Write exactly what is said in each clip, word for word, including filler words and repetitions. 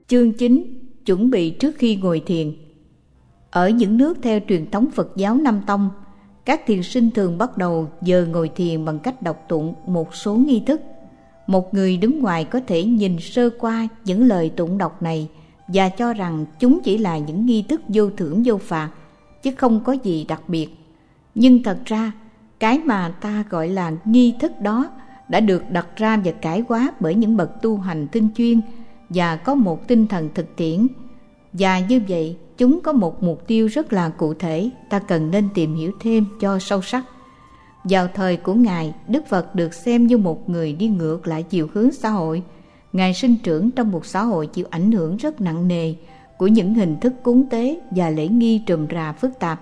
Chương chín. Chuẩn bị trước khi ngồi thiền. Ở những nước theo truyền thống Phật giáo Nam Tông, các thiền sinh thường bắt đầu giờ ngồi thiền bằng cách đọc tụng một số nghi thức. Một người đứng ngoài có thể nhìn sơ qua những lời tụng đọc này và cho rằng chúng chỉ là những nghi thức vô thưởng vô phạt, chứ không có gì đặc biệt. Nhưng thật ra, cái mà ta gọi là nghi thức đó đã được đặt ra và cải hóa bởi những bậc tu hành tinh chuyên và có một tinh thần thực tiễn. Và như vậy, chúng có một mục tiêu rất là cụ thể, ta cần nên tìm hiểu thêm cho sâu sắc. Vào thời của Ngài, Đức Phật được xem như một người đi ngược lại chiều hướng xã hội. Ngài sinh trưởng trong một xã hội chịu ảnh hưởng rất nặng nề của những hình thức cúng tế và lễ nghi trùm rà phức tạp.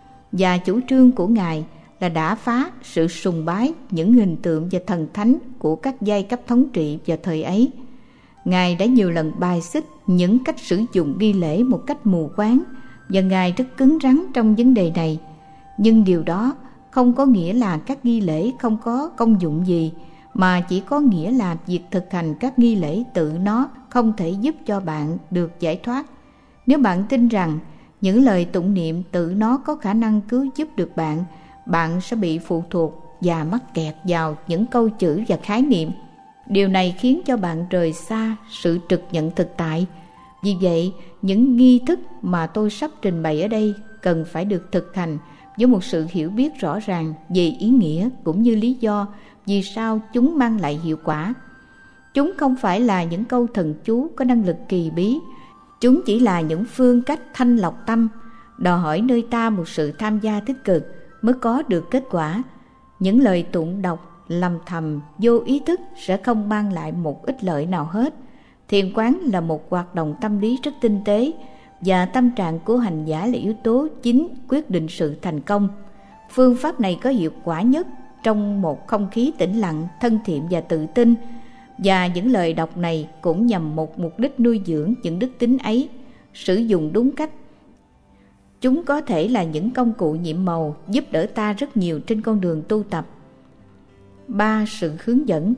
Và chủ trương của Ngài là đả phá sự sùng bái những hình tượng và thần thánh của các giai cấp thống trị vào thời ấy. Ngài đã nhiều lần bài xích những cách sử dụng nghi lễ một cách mù quáng, và Ngài rất cứng rắn trong vấn đề này. Nhưng điều đó không có nghĩa là các nghi lễ không có công dụng gì, mà chỉ có nghĩa là việc thực hành các nghi lễ tự nó không thể giúp cho bạn được giải thoát. Nếu bạn tin rằng những lời tụng niệm tự nó có khả năng cứu giúp được bạn, bạn sẽ bị phụ thuộc và mắc kẹt vào những câu chữ và khái niệm. Điều này khiến cho bạn rời xa sự trực nhận thực tại. Vì vậy, những nghi thức mà tôi sắp trình bày ở đây cần phải được thực hành với một sự hiểu biết rõ ràng về ý nghĩa cũng như lý do vì sao chúng mang lại hiệu quả. Chúng không phải là những câu thần chú có năng lực kỳ bí. Chúng chỉ là những phương cách thanh lọc tâm, đòi hỏi nơi ta một sự tham gia tích cực mới có được kết quả. Những lời tụng đọc lầm thầm vô ý thức sẽ không mang lại một ích lợi nào hết. Thiền quán là một hoạt động tâm lý rất tinh tế, và tâm trạng của hành giả là yếu tố chính quyết định sự thành công. Phương pháp này có hiệu quả nhất trong một không khí tĩnh lặng, thân thiện và tự tin, và những lời đọc này cũng nhằm một mục đích nuôi dưỡng những đức tính ấy. Sử dụng đúng cách, chúng có thể là những công cụ nhiệm màu giúp đỡ ta rất nhiều trên con đường tu tập. Ba. Sự hướng dẫn.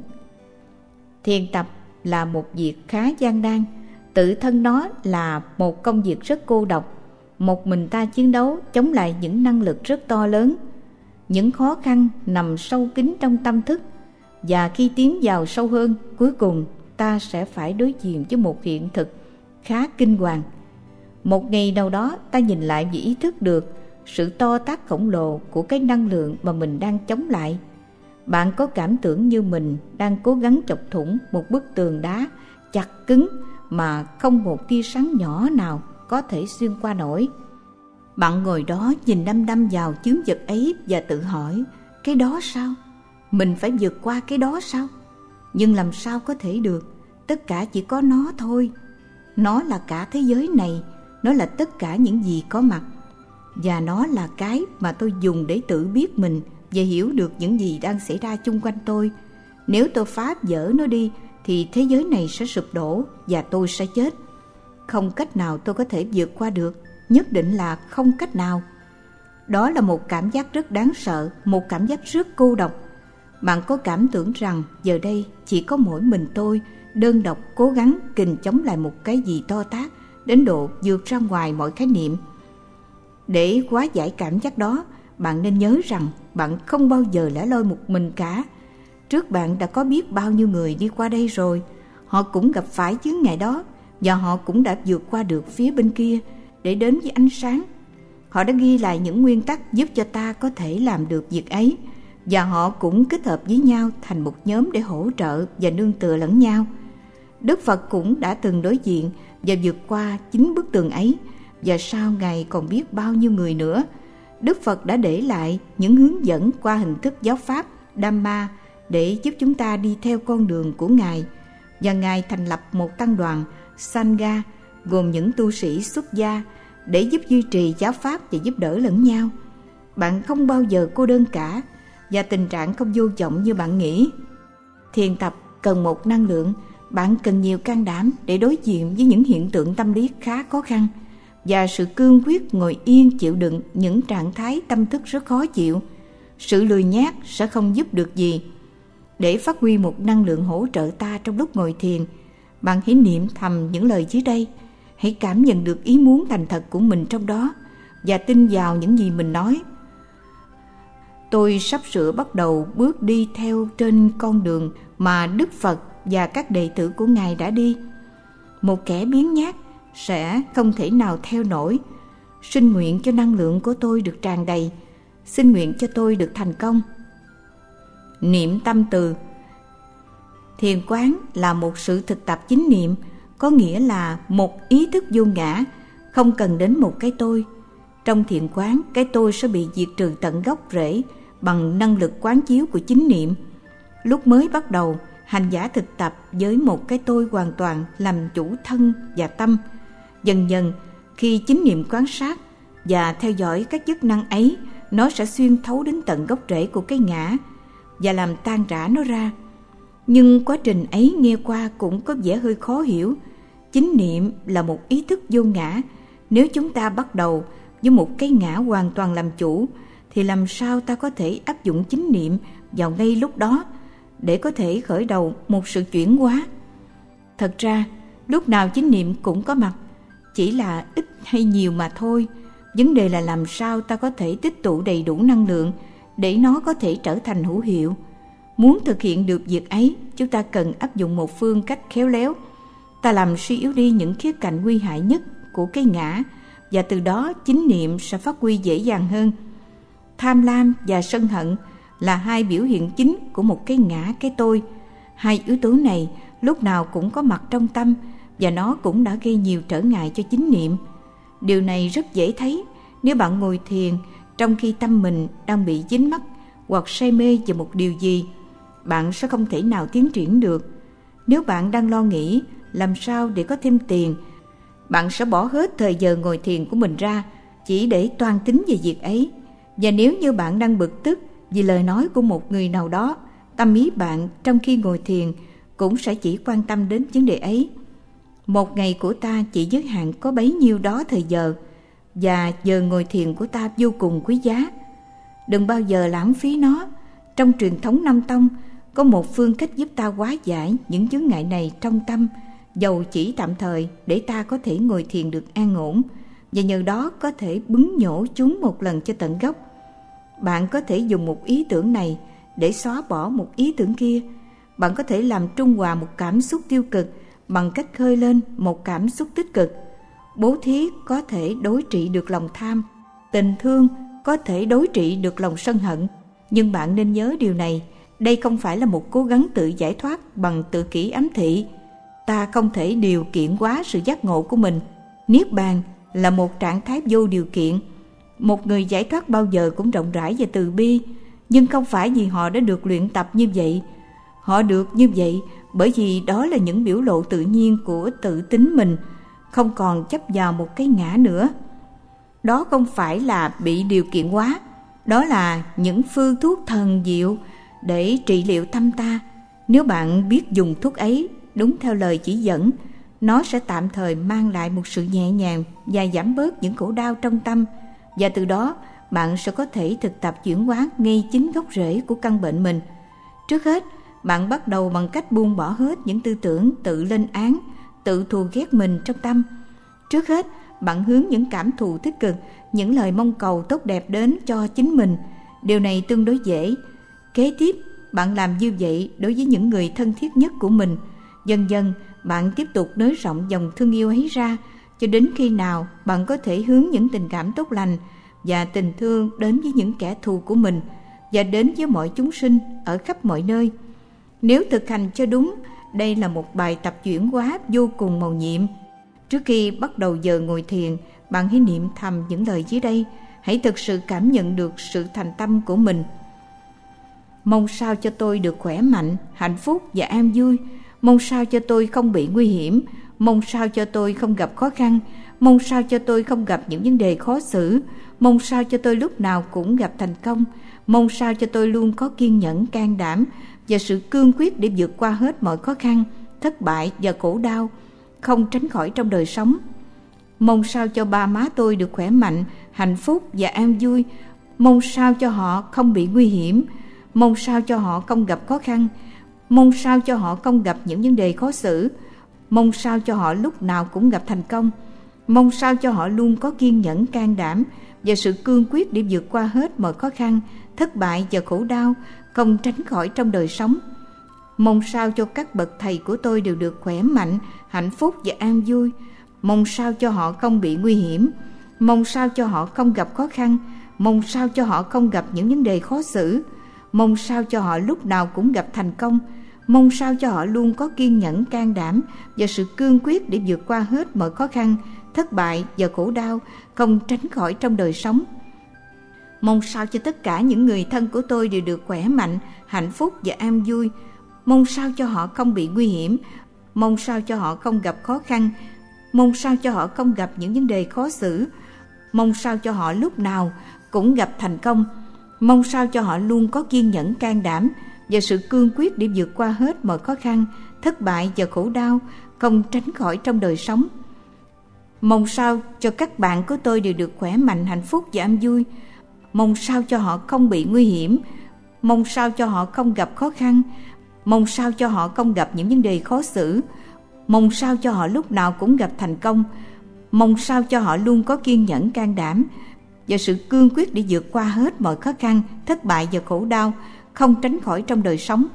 Thiền tập là một việc khá gian nan. Tự thân nó là một công việc rất cô độc. Một mình ta chiến đấu chống lại những năng lực rất to lớn. Những khó khăn nằm sâu kín trong tâm thức, và khi tiến vào sâu hơn, cuối cùng ta sẽ phải đối diện với một hiện thực khá kinh hoàng. Một ngày nào đó ta nhìn lại và ý thức được sự to tát khổng lồ của cái năng lượng mà mình đang chống lại. Bạn có cảm tưởng như mình đang cố gắng chọc thủng một bức tường đá chặt cứng mà không một tia sáng nhỏ nào có thể xuyên qua nổi. Bạn ngồi đó nhìn đăm đăm vào chướng vật ấy và tự hỏi, cái đó sao? Mình phải vượt qua cái đó sao? Nhưng làm sao có thể được? Tất cả chỉ có nó thôi. Nó là cả thế giới này, nó là tất cả những gì có mặt, và nó là cái mà tôi dùng để tự biết mình và hiểu được những gì đang xảy ra chung quanh tôi. Nếu tôi phá vỡ nó đi thì thế giới này sẽ sụp đổ và tôi sẽ chết. Không cách nào tôi có thể vượt qua được, nhất định là không cách nào. Đó là một cảm giác rất đáng sợ, một cảm giác rất cô độc. Bạn có cảm tưởng rằng giờ đây chỉ có mỗi mình tôi đơn độc cố gắng kình chống lại một cái gì to tát đến độ vượt ra ngoài mọi khái niệm. Để hóa giải cảm giác đó, bạn nên nhớ rằng bạn không bao giờ lẻ loi một mình cả. Trước bạn đã có biết bao nhiêu người đi qua đây rồi. Họ cũng gặp phải chướng ngại đó, và họ cũng đã vượt qua được phía bên kia để đến với ánh sáng. Họ đã ghi lại những nguyên tắc giúp cho ta có thể làm được việc ấy, và họ cũng kết hợp với nhau thành một nhóm để hỗ trợ và nương tựa lẫn nhau. Đức Phật cũng đã từng đối diện và vượt qua chính bức tường ấy, và sau Ngài còn biết bao nhiêu người nữa. Đức Phật đã để lại những hướng dẫn qua hình thức giáo pháp Dhamma để giúp chúng ta đi theo con đường của Ngài, và Ngài thành lập một tăng đoàn Sangha gồm những tu sĩ xuất gia để giúp duy trì giáo pháp và giúp đỡ lẫn nhau. Bạn không bao giờ cô đơn cả, và tình trạng không vô vọng như bạn nghĩ. Thiền tập cần một năng lượng. Bạn cần nhiều can đảm để đối diện với những hiện tượng tâm lý khá khó khăn, và sự cương quyết ngồi yên chịu đựng những trạng thái tâm thức rất khó chịu. Sự lười nhác sẽ không giúp được gì. Để phát huy một năng lượng hỗ trợ ta trong lúc ngồi thiền, bạn hãy niệm thầm những lời dưới đây. Hãy cảm nhận được ý muốn thành thật của mình trong đó và tin vào những gì mình nói. Tôi sắp sửa bắt đầu bước đi theo trên con đường mà Đức Phật và các đệ tử của Ngài đã đi. Một kẻ biếng nhác sẽ không thể nào theo nổi. Xin nguyện cho năng lượng của tôi được tràn đầy. Xin nguyện cho tôi được thành công. Niệm tâm từ. Thiền quán là một sự thực tập chính niệm, có nghĩa là một ý thức vô ngã, không cần đến một cái tôi. Trong thiền quán, cái tôi sẽ bị diệt trừ tận gốc rễ bằng năng lực quán chiếu của chính niệm. Lúc mới bắt đầu, hành giả thực tập với một cái tôi hoàn toàn làm chủ thân và tâm. Dần dần, khi chính niệm quan sát và theo dõi các chức năng ấy, nó sẽ xuyên thấu đến tận gốc rễ của cái ngã và làm tan rã nó ra. Nhưng quá trình ấy nghe qua cũng có vẻ hơi khó hiểu. Chính niệm là một ý thức vô ngã. Nếu chúng ta bắt đầu với một cái ngã hoàn toàn làm chủ, thì làm sao ta có thể áp dụng chính niệm vào ngay lúc đó để có thể khởi đầu một sự chuyển hóa? Thật ra, lúc nào chính niệm cũng có mặt, chỉ là ít hay nhiều mà thôi. Vấn đề là làm sao ta có thể tích tụ đầy đủ năng lượng để nó có thể trở thành hữu hiệu. Muốn thực hiện được việc ấy, chúng ta cần áp dụng một phương cách khéo léo. Ta làm suy yếu đi những khía cạnh nguy hại nhất của cái ngã, và từ đó chính niệm sẽ phát huy dễ dàng hơn. Tham lam và sân hận là hai biểu hiện chính của một cái ngã cái tôi. Hai yếu tố này lúc nào cũng có mặt trong tâm, và nó cũng đã gây nhiều trở ngại cho chính niệm. Điều này rất dễ thấy nếu bạn ngồi thiền trong khi tâm mình đang bị dính mắc hoặc say mê vào một điều gì. Bạn sẽ không thể nào tiến triển được. Nếu bạn đang lo nghĩ làm sao để có thêm tiền, bạn sẽ bỏ hết thời giờ ngồi thiền của mình ra chỉ để toan tính về việc ấy. Và nếu như bạn đang bực tức vì lời nói của một người nào đó, tâm ý bạn trong khi ngồi thiền cũng sẽ chỉ quan tâm đến vấn đề ấy. Một ngày của ta chỉ giới hạn có bấy nhiêu đó thời giờ, và giờ ngồi thiền của ta vô cùng quý giá. Đừng bao giờ lãng phí nó. Trong truyền thống Nam Tông có một phương cách giúp ta hóa giải những chướng ngại này trong tâm, dầu chỉ tạm thời, để ta có thể ngồi thiền được an ổn, và nhờ đó có thể bứng nhổ chúng một lần cho tận gốc. Bạn có thể dùng một ý tưởng này để xóa bỏ một ý tưởng kia. Bạn có thể làm trung hòa một cảm xúc tiêu cực bằng cách khơi lên một cảm xúc tích cực. Bố thí có thể đối trị được lòng tham, tình thương có thể đối trị được lòng sân hận. Nhưng bạn nên nhớ điều này, đây không phải là một cố gắng tự giải thoát bằng tự kỷ ám thị. Ta không thể điều kiện hóa sự giác ngộ của mình. Niết bàn là một trạng thái vô điều kiện. Một người giải thoát bao giờ cũng rộng rãi và từ bi, nhưng không phải vì họ đã được luyện tập như vậy. Họ được như vậy bởi vì đó là những biểu lộ tự nhiên của tự tính mình, không còn chấp vào một cái ngã nữa. Đó không phải là bị điều kiện hóa, đó là những phương thuốc thần diệu để trị liệu tâm ta. Nếu bạn biết dùng thuốc ấy đúng theo lời chỉ dẫn, nó sẽ tạm thời mang lại một sự nhẹ nhàng và giảm bớt những khổ đau trong tâm, và từ đó bạn sẽ có thể thực tập chuyển hóa ngay chính gốc rễ của căn bệnh mình. Trước hết, bạn bắt đầu bằng cách buông bỏ hết những tư tưởng tự lên án, tự thù ghét mình trong tâm. Trước hết, bạn hướng những cảm thụ tích cực, những lời mong cầu tốt đẹp đến cho chính mình. Điều này tương đối dễ. Kế tiếp, bạn làm như vậy đối với những người thân thiết nhất của mình. Dần dần, bạn tiếp tục nới rộng dòng thương yêu ấy ra, cho đến khi nào bạn có thể hướng những tình cảm tốt lành và tình thương đến với những kẻ thù của mình và đến với mọi chúng sinh ở khắp mọi nơi. Nếu thực hành cho đúng, đây là một bài tập chuyển hóa vô cùng mầu nhiệm. Trước khi bắt đầu giờ ngồi thiền, bạn hãy niệm thầm những lời dưới đây. Hãy thực sự cảm nhận được sự thành tâm của mình. Mong sao cho tôi được khỏe mạnh, hạnh phúc và an vui. Mong sao cho tôi không bị nguy hiểm. Mong sao cho tôi không gặp khó khăn. Mong sao cho tôi không gặp những vấn đề khó xử. Mong sao cho tôi lúc nào cũng gặp thành công. Mong sao cho tôi luôn có kiên nhẫn, can đảm và sự cương quyết để vượt qua hết mọi khó khăn, thất bại và khổ đau không tránh khỏi trong đời sống. Mong sao cho ba má tôi được khỏe mạnh, hạnh phúc và an vui. Mong sao cho họ không bị nguy hiểm. Mong sao cho họ không gặp khó khăn. Mong sao cho họ không gặp những vấn đề khó xử. mong sao cho họ lúc nào cũng gặp thành công, mong sao cho họ luôn có kiên nhẫn, can đảm và sự cương quyết để vượt qua hết mọi khó khăn, thất bại và khổ đau không tránh khỏi trong đời sống. Mong sao cho các bậc thầy của tôi đều được khỏe mạnh, hạnh phúc và an vui. Mong sao cho họ không bị nguy hiểm, mong sao cho họ không gặp khó khăn, mong sao cho họ không gặp những vấn đề khó xử, mong sao cho họ lúc nào cũng gặp thành công, mong sao cho họ luôn có kiên nhẫn, can đảm và sự cương quyết để vượt qua hết mọi khó khăn, thất bại và khổ đau không tránh khỏi trong đời sống. Mong sao cho tất cả những người thân của tôi đều được khỏe mạnh, hạnh phúc và an vui. Mong sao cho họ không bị nguy hiểm, mong sao cho họ không gặp khó khăn, mong sao cho họ không gặp những vấn đề khó xử, mong sao cho họ lúc nào cũng gặp thành công, mong sao cho họ luôn có kiên nhẫn, can đảm và sự cương quyết để vượt qua hết mọi khó khăn, thất bại và khổ đau không tránh khỏi trong đời sống. Mong sao cho các bạn của tôi đều được khỏe mạnh, hạnh phúc và an vui. Mong sao cho họ không bị nguy hiểm, mong sao cho họ không gặp khó khăn, mong sao cho họ không gặp những vấn đề khó xử, mong sao cho họ lúc nào cũng gặp thành công, mong sao cho họ luôn có kiên nhẫn, can đảm và sự cương quyết để vượt qua hết mọi khó khăn, thất bại và khổ đau không tránh khỏi trong đời sống.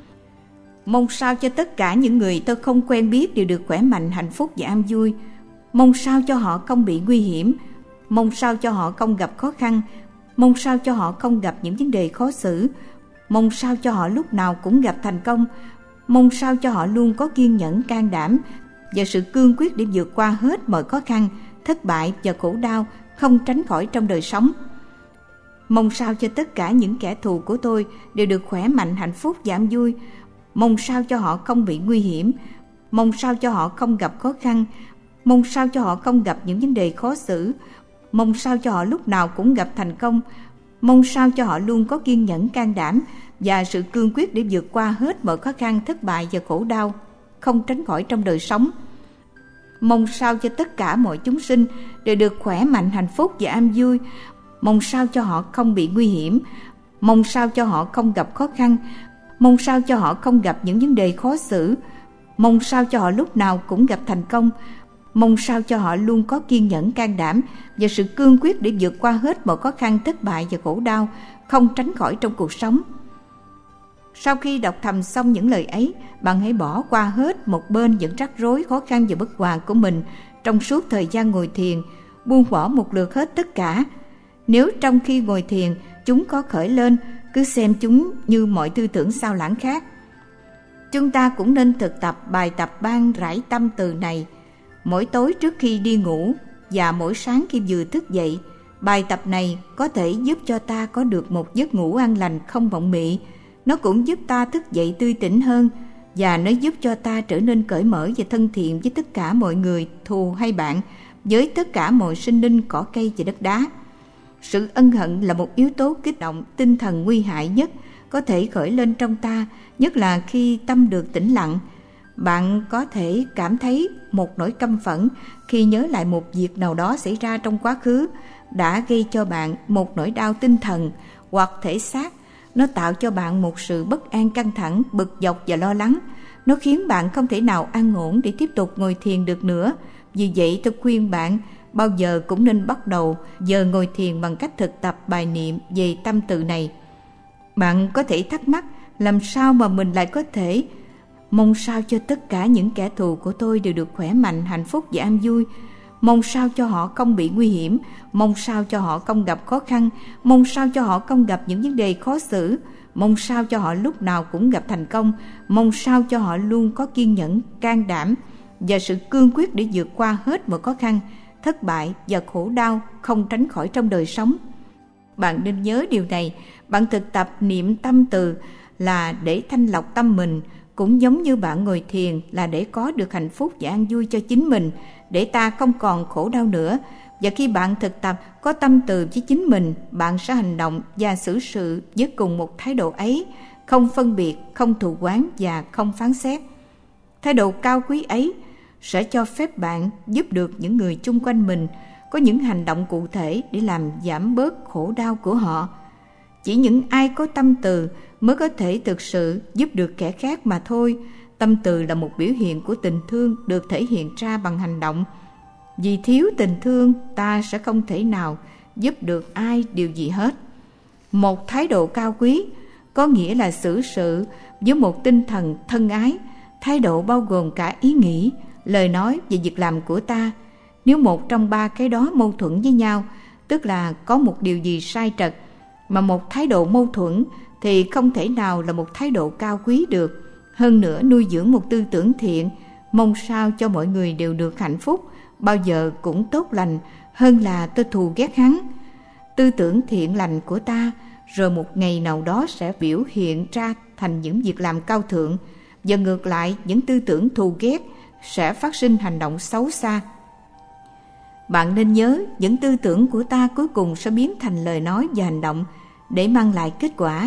Mong sao cho tất cả những người tôi không quen biết đều được khỏe mạnh, hạnh phúc và an vui. Mong sao cho họ không bị nguy hiểm, mong sao cho họ không gặp khó khăn, mong sao cho họ không gặp những vấn đề khó xử, mong sao cho họ lúc nào cũng gặp thành công, mong sao cho họ luôn có kiên nhẫn, can đảm và sự cương quyết để vượt qua hết mọi khó khăn, thất bại và khổ đau không tránh khỏi trong đời sống. Mong sao cho tất cả những kẻ thù của tôi đều được khỏe mạnh, hạnh phúc và an vui. Mong sao cho họ không bị nguy hiểm, mong sao cho họ không gặp khó khăn, mong sao cho họ không gặp những vấn đề khó xử, mong sao cho họ lúc nào cũng gặp thành công, mong sao cho họ luôn có kiên nhẫn, can đảm và sự cương quyết để vượt qua hết mọi khó khăn, thất bại và khổ đau không tránh khỏi trong đời sống. Mong sao cho tất cả mọi chúng sinh đều được khỏe mạnh, hạnh phúc và an vui. Mong sao cho họ không bị nguy hiểm, mong sao cho họ không gặp khó khăn, mong sao cho họ không gặp những vấn đề khó xử, mong sao cho họ lúc nào cũng gặp thành công, mong sao cho họ luôn có kiên nhẫn, can đảm và sự cương quyết để vượt qua hết mọi khó khăn, thất bại và khổ đau không tránh khỏi trong cuộc sống. Sau khi đọc thầm xong những lời ấy, bạn hãy bỏ qua hết một bên những rắc rối, khó khăn và bất hòa của mình trong suốt thời gian ngồi thiền, buông bỏ một lượt hết tất cả. Nếu trong khi ngồi thiền chúng có khởi lên, cứ xem chúng như mọi tư tưởng sao lãng khác. Chúng ta cũng nên thực tập bài tập ban rải tâm từ này mỗi tối trước khi đi ngủ và mỗi sáng khi vừa thức dậy. Bài tập này có thể giúp cho ta có được một giấc ngủ an lành không mộng mị. Nó cũng giúp ta thức dậy tươi tỉnh hơn, và nó giúp cho ta trở nên cởi mở và thân thiện với tất cả mọi người, thù hay bạn, với tất cả mọi sinh linh, cỏ cây và đất đá. Sự ân hận là một yếu tố kích động tinh thần nguy hại nhất có thể khởi lên trong ta, nhất là khi tâm được tĩnh lặng. Bạn có thể cảm thấy một nỗi căm phẫn khi nhớ lại một việc nào đó xảy ra trong quá khứ đã gây cho bạn một nỗi đau tinh thần hoặc thể xác. Nó tạo cho bạn một sự bất an, căng thẳng, bực dọc và lo lắng. Nó khiến bạn không thể nào an ổn để tiếp tục ngồi thiền được nữa. Vì vậy tôi khuyên bạn bao giờ cũng nên bắt đầu giờ ngồi thiền bằng cách thực tập bài niệm về tâm từ này. Bạn có thể thắc mắc làm sao mà mình lại có thể mong sao cho tất cả những kẻ thù của tôi đều được khỏe mạnh, hạnh phúc và an vui. Mong sao cho họ không bị nguy hiểm, mong sao cho họ không gặp khó khăn, mong sao cho họ không gặp những vấn đề khó xử, mong sao cho họ lúc nào cũng gặp thành công, mong sao cho họ luôn có kiên nhẫn, can đảm và sự cương quyết để vượt qua hết mọi khó khăn, thất bại và khổ đau không tránh khỏi trong đời sống. Bạn nên nhớ điều này. Bạn thực tập niệm tâm từ là để thanh lọc tâm mình, cũng giống như bạn ngồi thiền là để có được hạnh phúc và an vui cho chính mình, để ta không còn khổ đau nữa. Và khi bạn thực tập có tâm từ với chính mình, bạn sẽ hành động và xử sự với cùng một thái độ ấy, không phân biệt, không thù oán và không phán xét. Thái độ cao quý ấy sẽ cho phép bạn giúp được những người chung quanh mình có những hành động cụ thể để làm giảm bớt khổ đau của họ. Chỉ những ai có tâm từ mới có thể thực sự giúp được kẻ khác mà thôi. Tâm từ là một biểu hiện của tình thương được thể hiện ra bằng hành động. Vì thiếu tình thương, ta sẽ không thể nào giúp được ai điều gì hết. Một thái độ cao quý có nghĩa là xử sự với một tinh thần thân ái. Thái độ bao gồm cả ý nghĩ, lời nói và việc làm của ta. Nếu một trong ba cái đó mâu thuẫn với nhau, tức là có một điều gì sai trật, mà một thái độ mâu thuẫn thì không thể nào là một thái độ cao quý được. Hơn nữa, nuôi dưỡng một tư tưởng thiện, mong sao cho mọi người đều được hạnh phúc, bao giờ cũng tốt lành hơn là tôi thù ghét hắn. Tư tưởng thiện lành của ta rồi một ngày nào đó sẽ biểu hiện ra thành những việc làm cao thượng, và ngược lại, những tư tưởng thù ghét sẽ phát sinh hành động xấu xa. Bạn nên nhớ, những tư tưởng của ta cuối cùng sẽ biến thành lời nói và hành động để mang lại kết quả.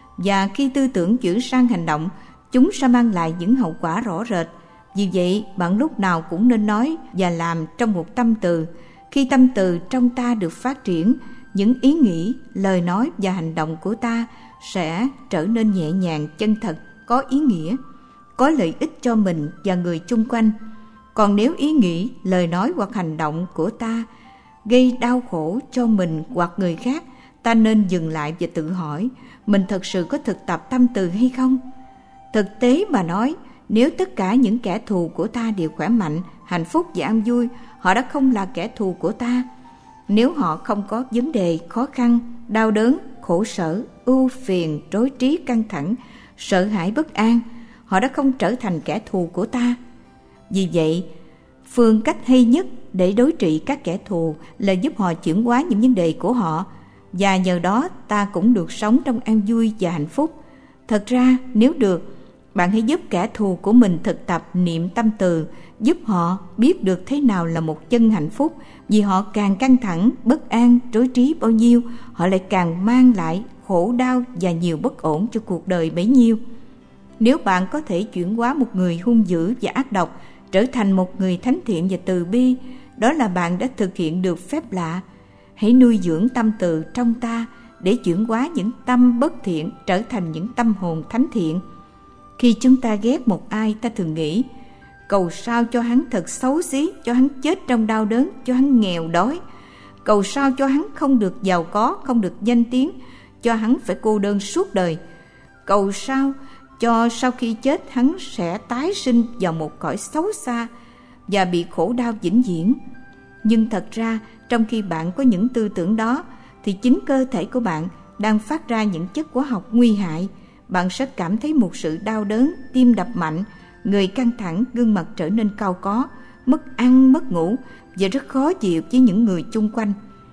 Và khi tư tưởng chuyển sang hành động, chúng sẽ mang lại những hậu quả rõ rệt. Vì vậy, bạn lúc nào cũng nên nói và làm trong một tâm từ. Khi tâm từ trong ta được phát triển, những ý nghĩ, lời nói và hành động của ta sẽ trở nên nhẹ nhàng, chân thật, có ý nghĩa, có lợi ích cho mình và người chung quanh. Còn nếu ý nghĩ, lời nói hoặc hành động của ta gây đau khổ cho mình hoặc người khác, ta nên dừng lại và tự hỏi, mình thật sự có thực tập tâm từ hay không? Thực tế mà nói, nếu tất cả những kẻ thù của ta đều khỏe mạnh, hạnh phúc và an vui, họ đã không là kẻ thù của ta. Nếu họ không có vấn đề, khó khăn, đau đớn, khổ sở, ưu phiền, rối trí, căng thẳng, sợ hãi, bất an, họ đã không trở thành kẻ thù của ta. Vì vậy, phương cách hay nhất để đối trị các kẻ thù là giúp họ chuyển hóa những vấn đề của họ, và nhờ đó ta cũng được sống trong an vui và hạnh phúc. Thật ra, nếu được, bạn hãy giúp kẻ thù của mình thực tập niệm tâm từ, giúp họ biết được thế nào là một chân hạnh phúc. Vì họ càng căng thẳng, bất an, rối trí bao nhiêu, họ lại càng mang lại khổ đau và nhiều bất ổn cho cuộc đời bấy nhiêu. Nếu bạn có thể chuyển hóa một người hung dữ và ác độc trở thành một người thánh thiện và từ bi, đó là bạn đã thực hiện được phép lạ. Hãy nuôi dưỡng tâm từ trong ta để chuyển hóa những tâm bất thiện trở thành những tâm hồn thánh thiện. Khi chúng ta ghét một ai, ta thường nghĩ, cầu sao cho hắn thật xấu xí, cho hắn chết trong đau đớn, cho hắn nghèo đói. Cầu sao cho hắn không được giàu có, không được danh tiếng, cho hắn phải cô đơn suốt đời. Cầu sao cho sau khi chết hắn sẽ tái sinh vào một cõi xấu xa và bị khổ đau vĩnh viễn. Nhưng thật ra, trong khi bạn có những tư tưởng đó, thì chính cơ thể của bạn đang phát ra những chất hóa học nguy hại. Bạn sẽ cảm thấy một sự đau đớn, tim đập mạnh, người căng thẳng, gương mặt trở nên cau có, mất ăn, mất ngủ và rất khó chịu với những người chung quanh.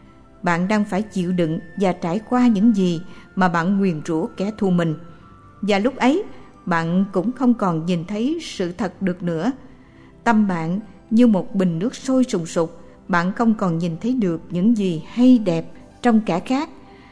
Bạn đang phải chịu đựng và trải qua những gì mà bạn nguyền rủa kẻ thù mình. Và lúc ấy, bạn cũng không còn nhìn thấy sự thật được nữa. Tâm bạn như một bình nước sôi sùng sục, bạn không còn nhìn thấy được những gì hay đẹp trong kẻ khác.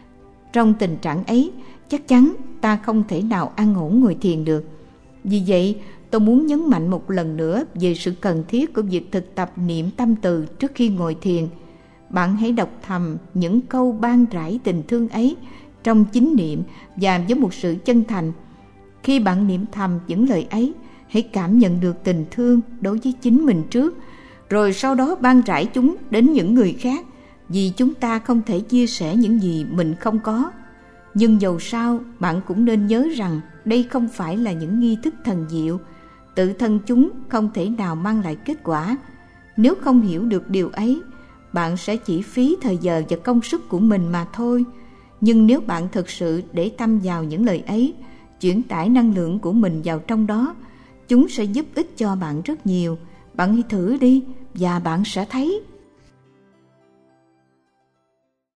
Trong tình trạng ấy, chắc chắn ta không thể nào an ổn ngồi thiền được. Vì vậy, tôi muốn nhấn mạnh một lần nữa về sự cần thiết của việc thực tập niệm tâm từ trước khi ngồi thiền. Bạn hãy đọc thầm những câu ban rãi tình thương ấy trong chính niệm và với một sự chân thành. Khi bạn niệm thầm những lời ấy, hãy cảm nhận được tình thương đối với chính mình trước, rồi sau đó ban rãi chúng đến những người khác, vì chúng ta không thể chia sẻ những gì mình không có. Nhưng dầu sao, bạn cũng nên nhớ rằng đây không phải là những nghi thức thần diệu. Tự thân chúng không thể nào mang lại kết quả. Nếu không hiểu được điều ấy, bạn sẽ chỉ phí thời giờ và công sức của mình mà thôi. Nhưng nếu bạn thực sự để tâm vào những lời ấy, chuyển tải năng lượng của mình vào trong đó, chúng sẽ giúp ích cho bạn rất nhiều. Bạn hãy thử đi và bạn sẽ thấy.